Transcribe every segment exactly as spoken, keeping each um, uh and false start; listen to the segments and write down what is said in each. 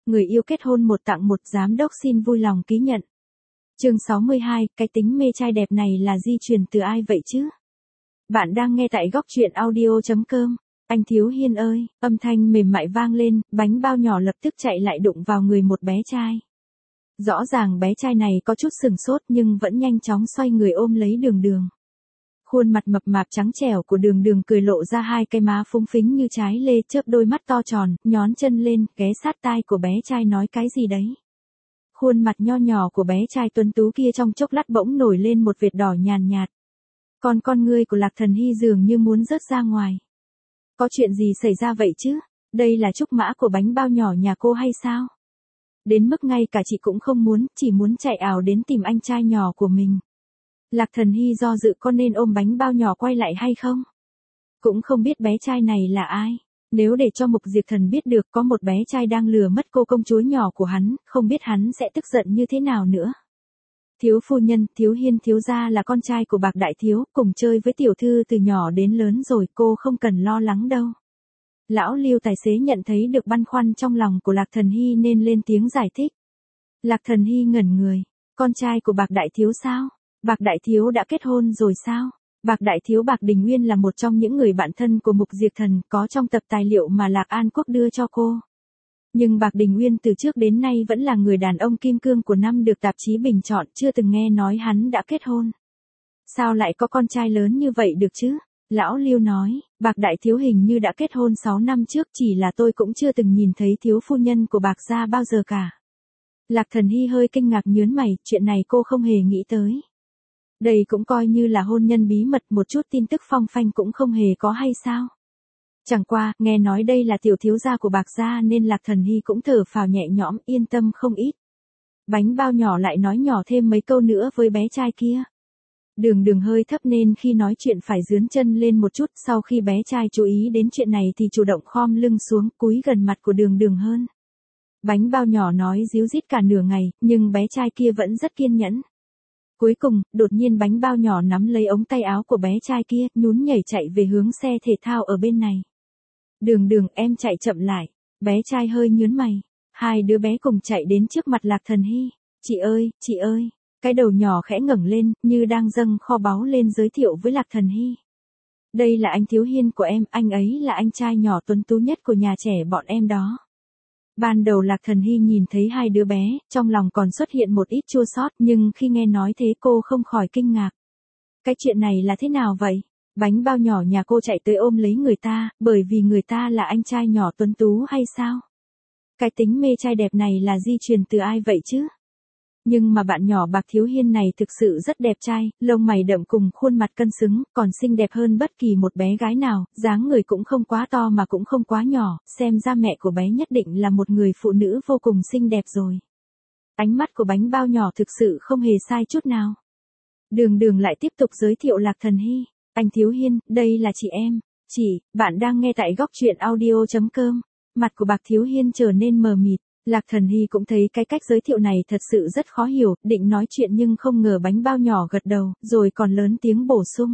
người yêu kết hôn một tặng một, giám đốc xin vui lòng ký nhận. Chương sáu mươi hai, cái tính mê trai đẹp này là di truyền từ ai vậy chứ? Bạn đang nghe tại góc truyện audio chấm com. Anh Thiếu Hiên ơi, âm thanh mềm mại vang lên, bánh bao nhỏ lập tức chạy lại đụng vào người một bé trai. Rõ ràng bé trai này có chút sừng sốt nhưng vẫn nhanh chóng xoay người ôm lấy Đường Đường. Khuôn mặt mập mạp trắng trẻo của Đường Đường cười lộ ra hai cái má phúng phính như trái lê, chớp đôi mắt to tròn, nhón chân lên, ghé sát tai của bé trai nói cái gì đấy. Khuôn mặt nho nhỏ của bé trai tuấn tú kia trong chốc lát bỗng nổi lên một vệt đỏ nhàn nhạt. Còn con ngươi của Lạc Thần Hy dường như muốn rớt ra ngoài. Có chuyện gì xảy ra vậy chứ? Đây là trúc mã của bánh bao nhỏ nhà cô hay sao? Đến mức ngay cả chị cũng không muốn, chỉ muốn chạy ảo đến tìm anh trai nhỏ của mình. Lạc Thần Hy do dự có nên ôm bánh bao nhỏ quay lại hay không? Cũng không biết bé trai này là ai. Nếu để cho Mục Diệp Thần biết được có một bé trai đang lừa mất cô công chúa nhỏ của hắn, không biết hắn sẽ tức giận như thế nào nữa. Thiếu phu nhân, Thiếu Hiên thiếu gia là con trai của Bạc đại thiếu, cùng chơi với tiểu thư từ nhỏ đến lớn rồi, cô không cần lo lắng đâu. Lão Lưu tài xế nhận thấy được băn khoăn trong lòng của Lạc Thần Hy nên lên tiếng giải thích. Lạc Thần Hy ngẩn người, con trai của Bạc đại thiếu sao? Bạc đại thiếu đã kết hôn rồi sao? Bạc đại thiếu Bạc Đình Nguyên là một trong những người bạn thân của Mục Diệp Thần, có trong tập tài liệu mà Lạc An Quốc đưa cho cô. Nhưng Bạc Đình Nguyên từ trước đến nay vẫn là người đàn ông kim cương của năm được tạp chí bình chọn, chưa từng nghe nói hắn đã kết hôn. Sao lại có con trai lớn như vậy được chứ? Lão Lưu nói, Bạc đại thiếu hình như đã kết hôn sáu năm trước, chỉ là tôi cũng chưa từng nhìn thấy thiếu phu nhân của Bạc gia bao giờ cả. Lạc Thần Hy hơi kinh ngạc nhớn mày, chuyện này cô không hề nghĩ tới. Đây cũng coi như là hôn nhân bí mật, một chút tin tức phong phanh cũng không hề có hay sao? Chẳng qua, nghe nói đây là tiểu thiếu gia của Bạc gia nên Lạc Thần Hy cũng thở phào nhẹ nhõm, yên tâm không ít. Bánh bao nhỏ lại nói nhỏ thêm mấy câu nữa với bé trai kia. Đường Đường hơi thấp nên khi nói chuyện phải dướn chân lên một chút, sau khi bé trai chú ý đến chuyện này thì chủ động khom lưng xuống, cúi gần mặt của Đường Đường hơn. Bánh bao nhỏ nói díu dít cả nửa ngày, nhưng bé trai kia vẫn rất kiên nhẫn. Cuối cùng, đột nhiên bánh bao nhỏ nắm lấy ống tay áo của bé trai kia, nhún nhảy chạy về hướng xe thể thao ở bên này. Đường Đường, em chạy chậm lại. Bé trai hơi nhớn mày. Hai đứa bé cùng chạy đến trước mặt Lạc Thần Hy. Chị ơi, chị ơi. Cái đầu nhỏ khẽ ngẩng lên, như đang dâng kho báu lên giới thiệu với Lạc Thần Hy. Đây là anh Thiếu Hiên của em, anh ấy là anh trai nhỏ tuấn tú nhất của nhà trẻ bọn em đó. Ban đầu Lạc Thần Hy nhìn thấy hai đứa bé, trong lòng còn xuất hiện một ít chua xót, nhưng khi nghe nói thế cô không khỏi kinh ngạc. Cái chuyện này là thế nào vậy? Bánh bao nhỏ nhà cô chạy tới ôm lấy người ta, bởi vì người ta là anh trai nhỏ tuấn tú hay sao? Cái tính mê trai đẹp này là di truyền từ ai vậy chứ? Nhưng mà bạn nhỏ Bạc Thiếu Hiên này thực sự rất đẹp trai, lông mày đậm cùng khuôn mặt cân xứng, còn xinh đẹp hơn bất kỳ một bé gái nào, dáng người cũng không quá to mà cũng không quá nhỏ, xem ra mẹ của bé nhất định là một người phụ nữ vô cùng xinh đẹp rồi. Ánh mắt của bánh bao nhỏ thực sự không hề sai chút nào. Đường Đường lại tiếp tục giới thiệu Lạc Thần Hy. Anh Thiếu Hiên, đây là chị em. Chị, bạn đang nghe tại góc truyện audio chấm com. Mặt của Bạc Thiếu Hiên trở nên mờ mịt. Lạc Thần Hy cũng thấy cái cách giới thiệu này thật sự rất khó hiểu, định nói chuyện nhưng không ngờ bánh bao nhỏ gật đầu, rồi còn lớn tiếng bổ sung.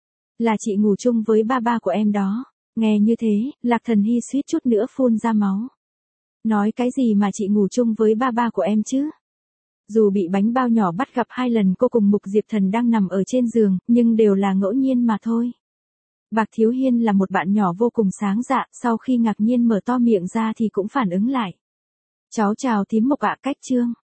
Là chị ngủ chung với ba ba của em đó. Nghe như thế, Lạc Thần Hy suýt chút nữa phun ra máu. Nói cái gì mà chị ngủ chung với ba ba của em chứ? Dù bị bánh bao nhỏ bắt gặp hai lần cô cùng Mục Diệp Thần đang nằm ở trên giường, nhưng đều là ngẫu nhiên mà thôi. Bạc Thiếu Hiên là một bạn nhỏ vô cùng sáng dạ, sau khi ngạc nhiên mở to miệng ra thì cũng phản ứng lại. Cháu chào thím Mộc ạ, cách chương.